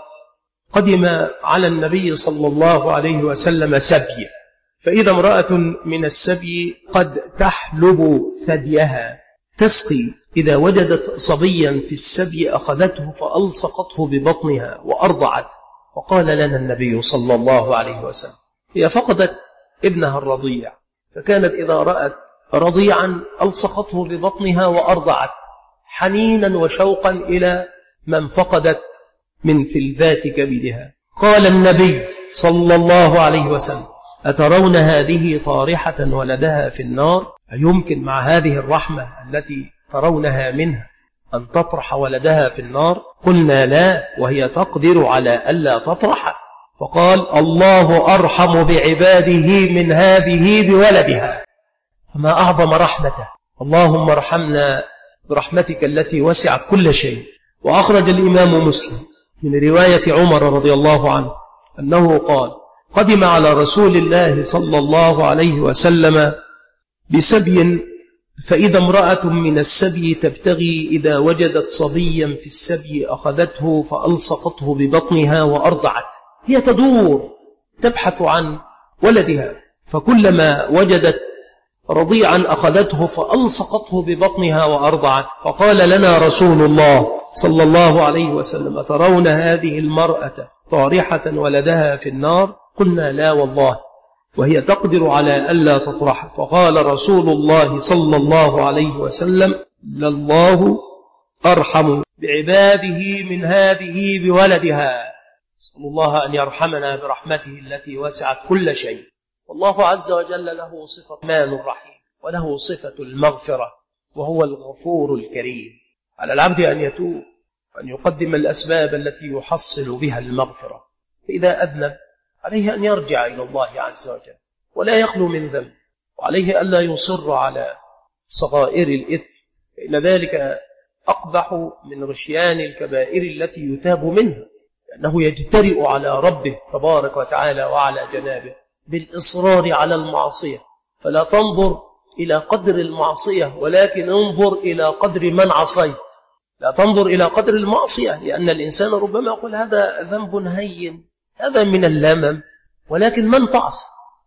قدم على النبي صلى الله عليه وسلم سبي، فإذا امرأة من السبي قد تحلب ثديها تسقي، إذا وجدت صبيا في السبي أخذته فألصقته ببطنها وأرضعته. فقال لنا النبي صلى الله عليه وسلم: هي فقدت ابنها الرضيع، فكانت إذا رأت رضيعا ألصقته ببطنها وأرضعته حنينا وشوقا إلى من فقدت من فلذات كبدها. قال النبي صلى الله عليه وسلم: أترون هذه طارحة ولدها في النار؟ أيمكن مع هذه الرحمة التي ترونها منها أن تطرح ولدها في النار؟ قلنا لا، وهي تقدر على ألا تطرح. فقال: الله أرحم بعباده من هذه بولدها. فما أعظم رحمته. اللهم ارحمنا برحمتك التي وسعت كل شيء. وأخرج الإمام مسلم من رواية عمر رضي الله عنه أنه قال: قدم على رسول الله صلى الله عليه وسلم بسبي، فإذا امرأة من السبي تبتغي، إذا وجدت صبيا في السبي أخذته فألصقته ببطنها وأرضعته. هي تدور تبحث عن ولدها، فكلما وجدت رضيعا أخذته فألصقته ببطنها وأرضعته. فقال لنا رسول الله صلى الله عليه وسلم: أترون هذه المرأة طارحة ولدها في النار؟ قلنا لا والله، وهي تقدر على ألا تطرح. فقال رسول الله صلى الله عليه وسلم: لله أرحم بعباده من هذه بولدها. نسأل الله أن يرحمنا برحمته التي وسعت كل شيء. والله عز وجل له صفة الرحمن الرحيم، وله صفة المغفرة، وهو الغفور الكريم. على العبد أن يتوب وأن يقدم الأسباب التي يحصل بها المغفرة. فإذا أذنب عليه أن يرجع إلى الله عز وجل ولا يخلو من ذنب، وعليه ألا يصر على صغائر الإثم، فإن ذلك أقبح من غشيان الكبائر التي يتاب منها، لأنه يجترئ على ربه تبارك وتعالى وعلى جنابه بالإصرار على المعصية. فلا تنظر إلى قدر المعصية، ولكن انظر إلى قدر من عصيت. لا تنظر إلى قدر المعصية، لأن الإنسان ربما يقول هذا ذنب هين، هذا من اللمم، ولكن من تعصي؟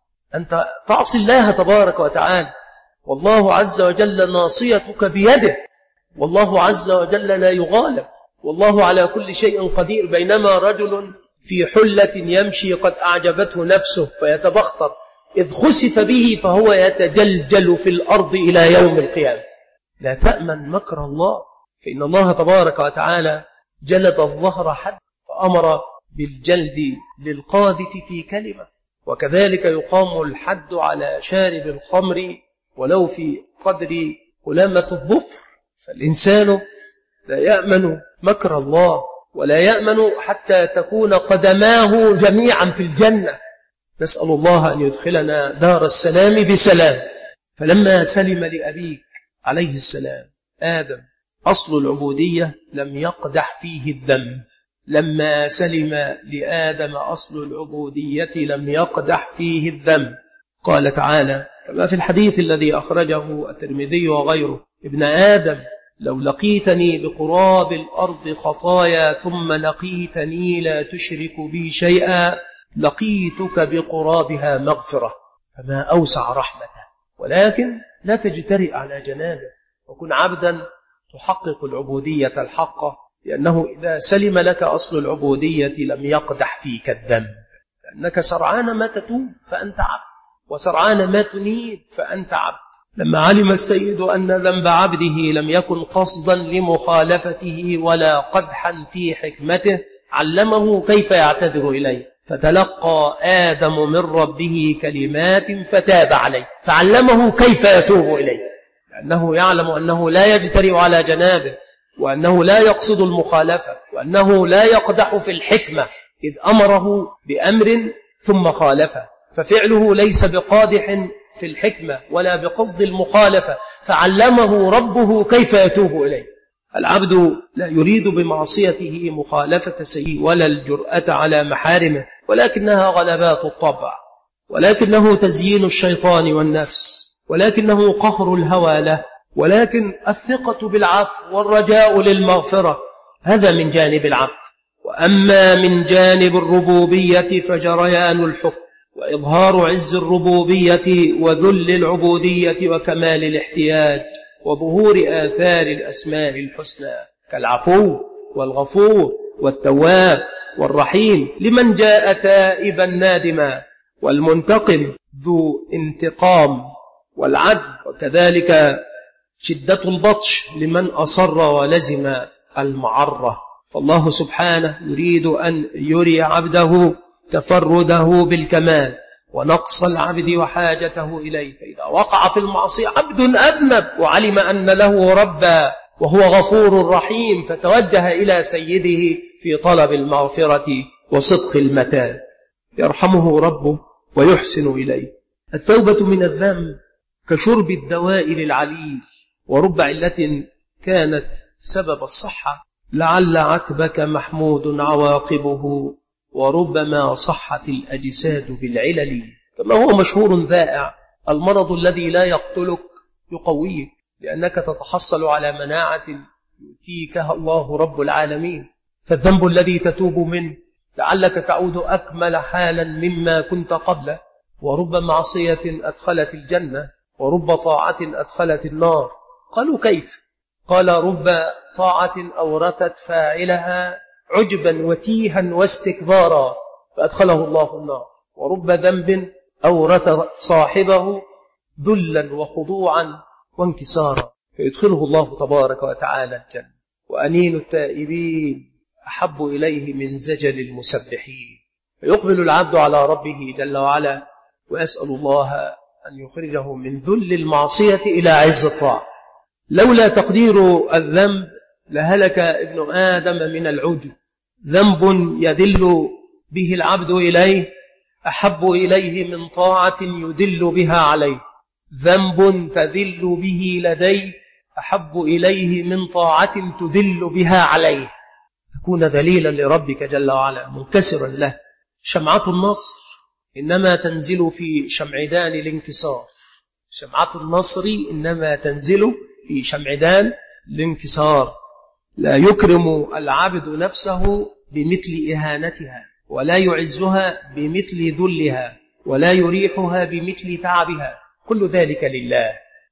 أنت تعصي الله تبارك وتعالى، والله عز وجل ناصيتك بيده، والله عز وجل لا يغالب، والله على كل شيء قدير. بينما رجل في حلة يمشي قد أعجبته نفسه فيتبختر، إذ خسف به فهو يتجلجل في الأرض إلى يوم القيامة. لا تأمن مكر الله، فإن الله تبارك وتعالى جلد الظهر حد، فأمر بالجلد للقاذف في كلمة. وكذلك يقام الحد على شارب الخمر ولو في قدر قلامة الظفر. فالإنسان لا يأمن مكر الله، ولا يأمن حتى تكون قدماه جميعا في الجنة. نسأل الله أن يدخلنا دار السلام بسلام. فلما سلم لأبيك عليه السلام آدم أصل العبودية لم يقدح فيه الدم. لما سلم لآدم أصل العبودية لم يقدح فيه الدم. قال تعالى كما في الحديث الذي أخرجه الترمذي وغيره: ابن آدم لو لقيتني بقراب الأرض خطايا ثم لقيتني لا تشرك بي شيئا لقيتك بقرابها مغفرة. فما أوسع رحمته. ولكن لا تجترئ على جنابه، وكن عبدا تحقق العبودية الحقة، لأنه إذا سلم لك أصل العبودية لم يقدح فيك الذنب، لأنك سرعان ما تتوب فأنت عبد، وسرعان ما تنيب فأنت عبد. لما علم السيد أن ذنب عبده لم يكن قصدا لمخالفته ولا قدحا في حكمته علمه كيف يعتذر إليه، فتلقى آدم من ربه كلمات فتاب عليه، فعلمه كيف يتوب إليه. لأنه يعلم أنه لا يجترئ على جنابه، وأنه لا يقصد المخالفة، وأنه لا يقدح في الحكمة إذ أمره بأمر ثم خالفه، ففعله ليس بقادح في الحكمة ولا بقصد المخالفة، فعلمه ربه كيف يتوب إليه. العبد لا يريد بمعصيته مخالفة سيئه ولا الجرأة على محارمه، ولكنها غلبات الطبع، ولكنه تزيين الشيطان والنفس، ولكنه قهر الهوى له، ولكن الثقة بالعفو والرجاء للمغفرة، هذا من جانب العبد. وأما من جانب الربوبية فجريان الحكم وإظهار عز الربوبية وذل العبودية وكمال الاحتياج وظهور آثار الأسماء الحسنى كالعفو والغفور والتواب والرحيم لمن جاء تائبا نادما، والمنتقم ذو انتقام والعدل، وكذلك شدة البطش لمن أصر ولزم المعرة. فالله سبحانه يريد أن يري عبده تفرده بالكمال ونقص العبد وحاجته إليه. فإذا وقع في المعصية عبد أذنب وعلم أن له ربا وهو غفور رحيم، فتوجه إلى سيده في طلب المغفرة وصدق المتاب، يرحمه ربه ويحسن إليه. التوبة من الذنب كشرب الدواء للعليل، ورب علة كانت سبب الصحة لعل عتبك محمود عواقبه، وربما صحت الأجساد بالعلل. كما هو مشهور ذائع، المرض الذي لا يقتلك يقويك، لأنك تتحصل على مناعة يؤتيكها الله رب العالمين. فالذنب الذي تتوب منه لعلك تعود أكمل حالا مما كنت قبله، ورب معصية أدخلت الجنة ورب طاعة أدخلت النار. قالوا كيف؟ قال رب طاعة أورثت فاعلها عجبا وتيها واستكبارا فأدخله الله النار، ورب ذنب أورث صاحبه ذلا وخضوعا وانكسارا فيدخله الله تبارك وتعالى الجنة. وأنين التائبين أحب إليه من زجل المسبحين. فيقبل العبد على ربه جل وعلا ويسأل الله أن يخرجه من ذل المعصية إلى عز الطاعة. لولا تقدير الذنب لهلك ابن آدم من العجب. ذنب يدل به العبد إليه أحب إليه من طاعة يدل بها عليه، ذنب تذل به لديه أحب إليه من طاعة تدل بها عليه، تكون ذليلا لربك جل وعلا منكسرا له. شمعة النصر إنما تنزل في شمعدان الانكسار، شمعة النصر إنما تنزل في شمعدان الانكسار. لا يكرم العبد نفسه بمثل إهانتها، ولا يعزها بمثل ذلها، ولا يريحها بمثل تعبها، كل ذلك لله.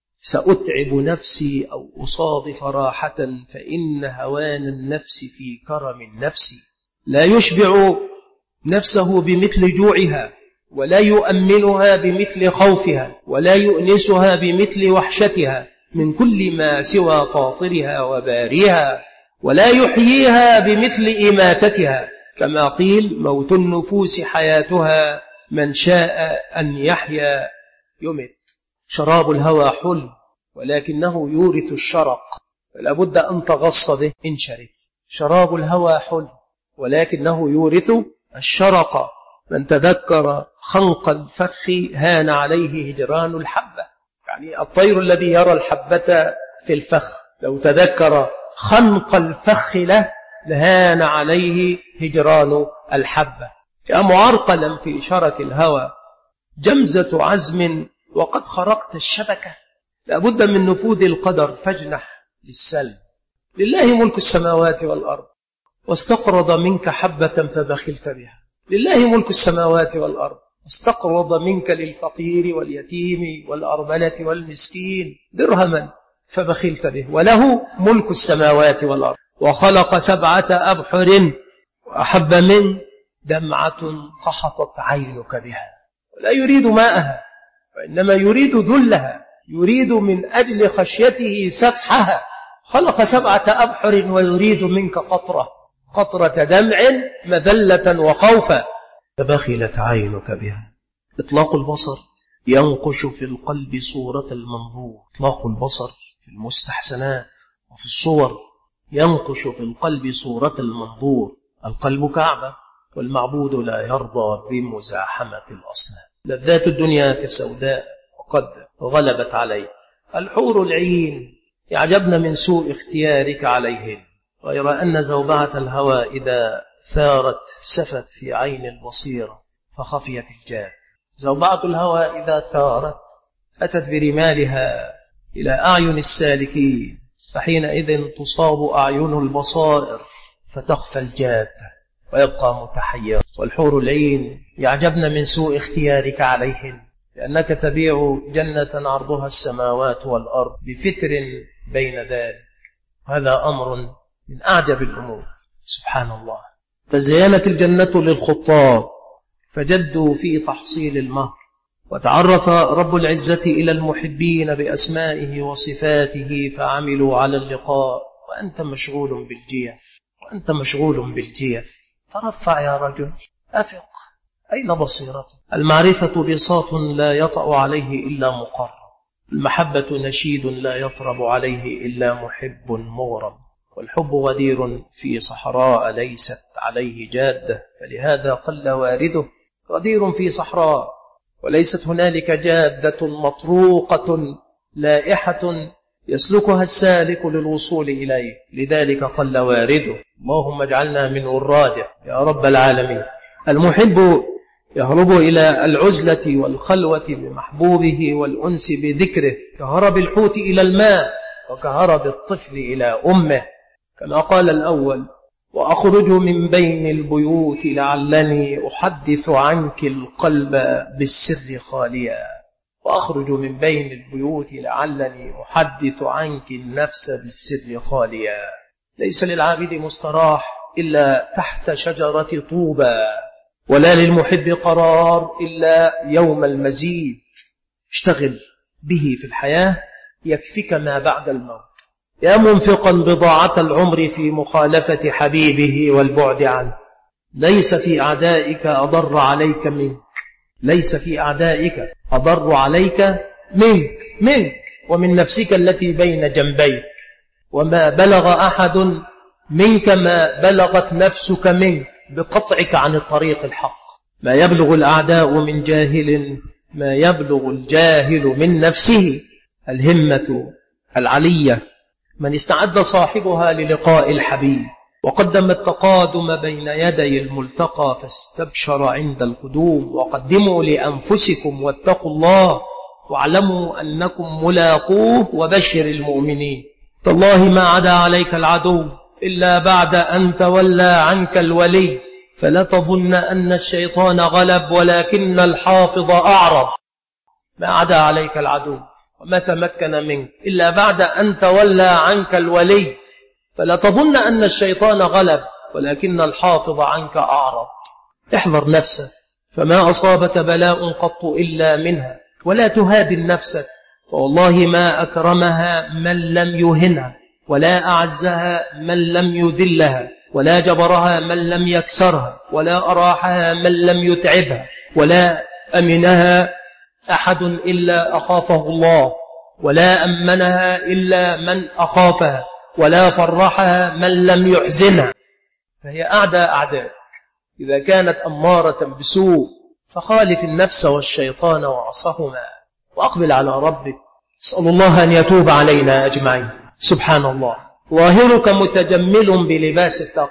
سأتعب نفسي أو أصادف راحة فإن هوان النفس في كرم النفس. لا يشبع نفسه بمثل جوعها، ولا يؤمنها بمثل خوفها، ولا يؤنسها بمثل وحشتها من كل ما سوى فاطرها وباريها، ولا يحييها بمثل إماتتها، كما قيل موت النفوس حياتها من شاء أن يحيا يمت. شراب الهوى حل ولكنه يورث الشرق، فلا بد أن تغص به إن شربت. شراب الهوى حل ولكنه يورث الشرق. من تذكر خنق الفخ هان عليه هجران الحبة، يعني الطير الذي يرى الحبة في الفخ لو تذكر خنق الفخ له لهان عليه هجران الحبة. يا معرقلا في شرك الهوى جمزة عزم وقد خرقت الشبكة، لابد من نفوذ القدر فاجنح للسلم. لله ملك السماوات والأرض واستقرض منك حبة فبخلت بها. لله ملك السماوات والأرض واستقرض منك للفقير واليتيم والأرملة والمسكين درهما فبخلت به. وله ملك السماوات والأرض وخلق 7 أبحر وأحب من دمعة قحطت عينك بها. ولا يريد ماءها وإنما يريد ذلها، يريد من أجل خشيته سفحها. خلق 7 أبحر ويريد منك قطرة دمع مذلة وخوفا فبخلت عينك بها. إطلاق البصر ينقش في القلب صورة المنظور. إطلاق البصر في المستحسنات وفي الصور ينقش في القلب صورة المنظور. القلب كعبة والمعبود لا يرضى بمزاحمة الأصنام. لذات الدنيا كسوداء وقد غلبت عليه. الحور العين يعجبن من سوء اختيارك عليهن، غير أن زوبعة الهوى إذا ثارت سفت في عين البصيرة فخفيت الجاد. زوبعة الهوى إذا ثارت أتت برمالها إلى أعين السالكين، فحينئذ تصاب أعين البصائر فتخفى الجاد ويبقى متحير. والحور العين يعجبن من سوء اختيارك عليهن، لأنك تبيع جنة عرضها السماوات والأرض بفتر بين ذلك. هذا أمر من أعجب الأمور. سبحان الله. فزينت الجنة للخطاب فجدوا في تحصيل المهر، وتعرف رب العزة إلى المحبين بأسمائه وصفاته فعملوا على اللقاء، وأنت مشغول بالجيف، وأنت مشغول بالجيف. ترفع يا رجل، أفق، أين بصيرته؟ المعرفة بساط لا يطأ عليه إلا مقرب، المحبة نشيد لا يطرب عليه إلا محب مغرب، والحب غدير في صحراء ليست عليه جادة، فلهذا قل وارده. غدير في صحراء وليست هنالك جادة مطروقة لائحة يسلكها السالك للوصول إليه، لذلك قل وارده. اللهم اجعلنا من وراده يا رب العالمين. المحب يهرب إلى العزلة والخلوة بمحبوبه والأنس بذكره، كهرب الحوت إلى الماء وكهرب الطفل إلى أمه، كما قال الأول: وأخرج من بين البيوت لعلني أحدث عنك القلب بالسر خاليا. وأخرج من بين البيوت لعلني أحدث عنك النفس بالسر خاليا. ليس للعابد مستراح إلا تحت شجرة طوبى، ولا للمحب قرار إلا يوم المزيد. اشتغل به في الحياة يكفك ما بعد الموت. يا منفقا بضاعة العمر في مخالفة حبيبه والبعد عنه، ليس في أعدائك أضر عليك منك، ليس في أعدائك أضر عليك منك ومن نفسك التي بين جنبيك. وما بلغ أحد منك ما بلغت نفسك منك بقطعك عن الطريق الحق. ما يبلغ الأعداء من جاهل ما يبلغ الجاهل من نفسه. الهمة العلية من استعد صاحبها للقاء الحبيب، وقدم التقادم بين يدي الملتقى فاستبشر عند القدوم. وقدموا لأنفسكم واتقوا الله واعلموا أنكم ملاقوه وبشر المؤمنين. تالله ما عدا عليك العدو إلا بعد أن تولى عنك الولي، فلا تظن أن الشيطان غلب ولكن الحافظ أعرض. ما عدا عليك العدو وما تمكن منك إلا بعد أن تولى عنك الولي، فلا تظن أن الشيطان غلب ولكن الحافظ عنك أعرض. احذر نفسك، فما أصابك بلاء قط إلا منها، ولا تهادن نفسك، فوالله ما أكرمها من لم يهنها، ولا أعزها من لم يذلها، ولا جبرها من لم يكسرها، ولا أراحها من لم يتعبها، ولا أمنها أحد إلا أخافه الله، ولا أمنها إلا من أخافها، ولا فرحها من لم يحزنها. فهي أعدائك إذا كانت أمارة بسوء، فخالف النفس والشيطان وعصهما وأقبل على ربك. اسأل الله أن يتوب علينا أجمعين. سبحان الله. ظاهرك متجمل بلباس التقوى،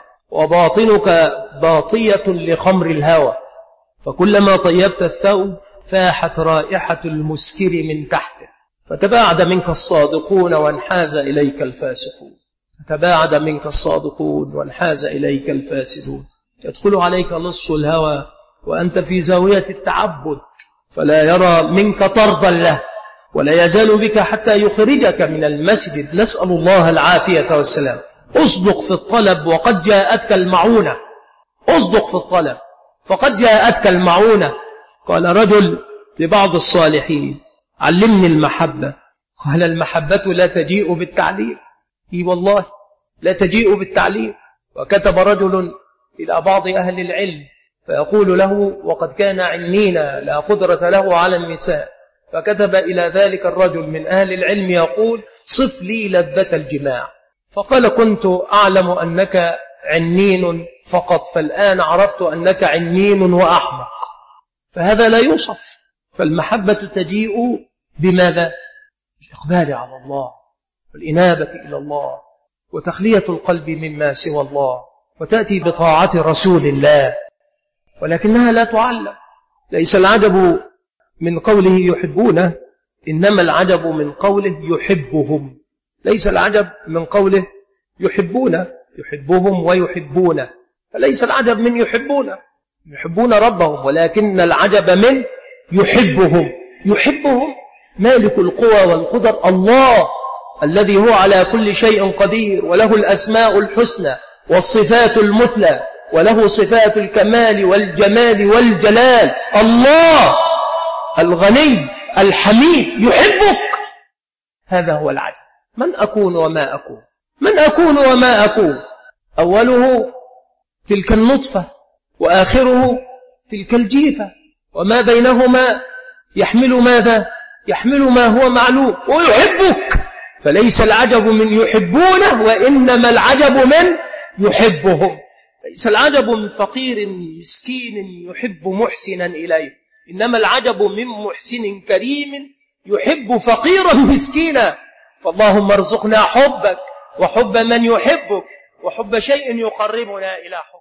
وباطنك باطية لخمر الهوى، فكلما طيبت الثوب فاحت رائحة المسكر من تحته، فتباعد منك الصادقون وانحاز إليك الفاسقون، فتباعد منك الصادقون وانحاز إليك الفاسدون. يدخل عليك لص الهوى وأنت في زاوية التعبد، فلا يرى منك طردا له، ولا يزال بك حتى يخرجك من المسجد. نسأل الله العافية والسلام. أصدق في الطلب وقد جاءتك المعونة، أصدق في الطلب فقد جاءتك المعونة. قال رجل لبعض الصالحين: علمني المحبة. قال: المحبة لا تجيء بالتعليم. إي والله لا تجيء بالتعليم. وكتب رجل إلى بعض أهل العلم فيقول له، وقد كان عنينا لا قدرة له على النساء: فكتب إلى ذلك الرجل من أهل العلم يقول: صف لي لذة الجماع. فقال: كنت أعلم أنك عنين فقط، فالآن عرفت أنك عنين وأحمق. فهذا لا يوصف. فالمحبة تجيء بماذا؟ الإقبال على الله والإنابة إلى الله وتخلية القلب مما سوى الله، وتأتي بطاعة رسول الله، ولكنها لا تعلم. ليس العجب من قوله يحبونه، إنما العجب من قوله يحبهم. ليس العجب من قوله يحبونه، يحبهم ويحبونه، فليس العجب من يحبون ربهم، ولكن العجب من يحبهم. يحبهم مالك القوى والقدر، الله الذي هو على كل شيء قدير، وله الأسماء الحسنى والصفات المثلى، وله صفات الكمال والجمال والجلال. الله الغني الحميد يحبك. هذا هو العجب. من أكون وما أكون، من أكون وما أكون. أوله تلك النطفة، وآخره تلك الجيفة، وما بينهما يحمل ماذا؟ يحمل ما هو معلوم، ويحبك. فليس العجب من يحبونه، وإنما العجب من يحبهم. ليس العجب من فقير مسكين يحب محسنا إليه، إنما العجب من محسن كريم يحب فقيرا مسكينا. فاللهم ارزقنا حبك وحب من يحبك وحب شيء يقربنا إلى حبك.